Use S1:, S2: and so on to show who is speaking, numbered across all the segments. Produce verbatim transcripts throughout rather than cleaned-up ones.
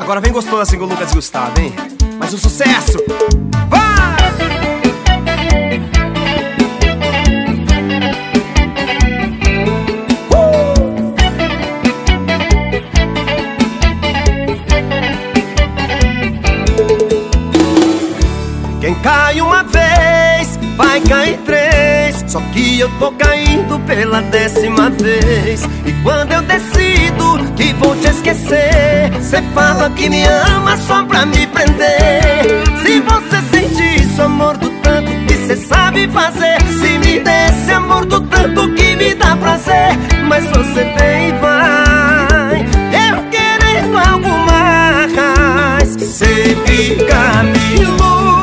S1: Agora vem gostoso assim com o Lucas e Gustavo, hein? Mais um sucesso! Vai! Quem cai uma vez, vai cair três. Só que eu tô caindo pela décima vez. E quando eu decido que vou te esquecer, cê fala que me ama só pra me prender. Se você sente isso, amor, do tanto que cê sabe fazer, se me desse amor do tanto que me dá prazer. Mas você vem e vai, eu querendo algo mais. Cê fica me iludindo,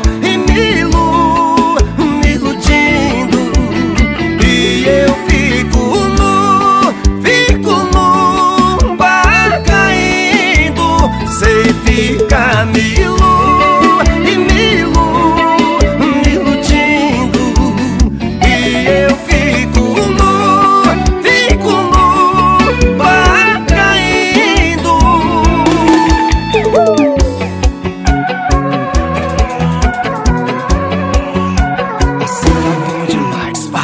S1: fica me ilu, e me ilu, me iludindo. E eu fico nu, fico nu, vai caindo. Assim é bom demais, pá.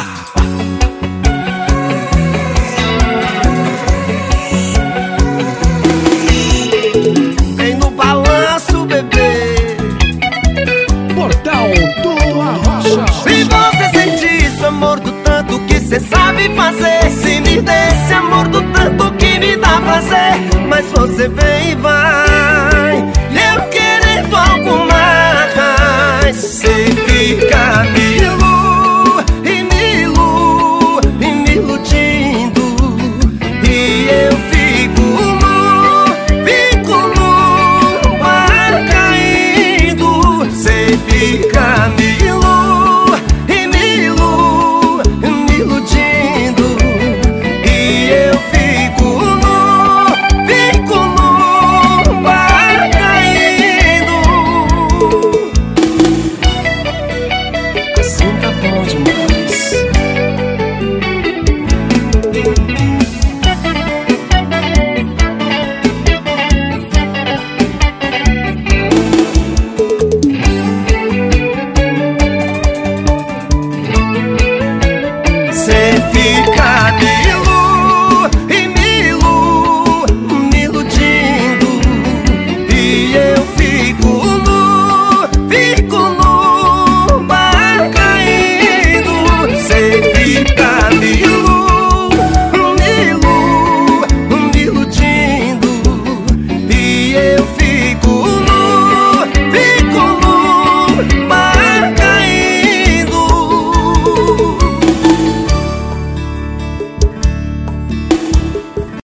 S1: Se você sente isso, amor, do tanto que cê sabe fazer, se me desse amor do tanto que me dá prazer. Mas você vem e vai,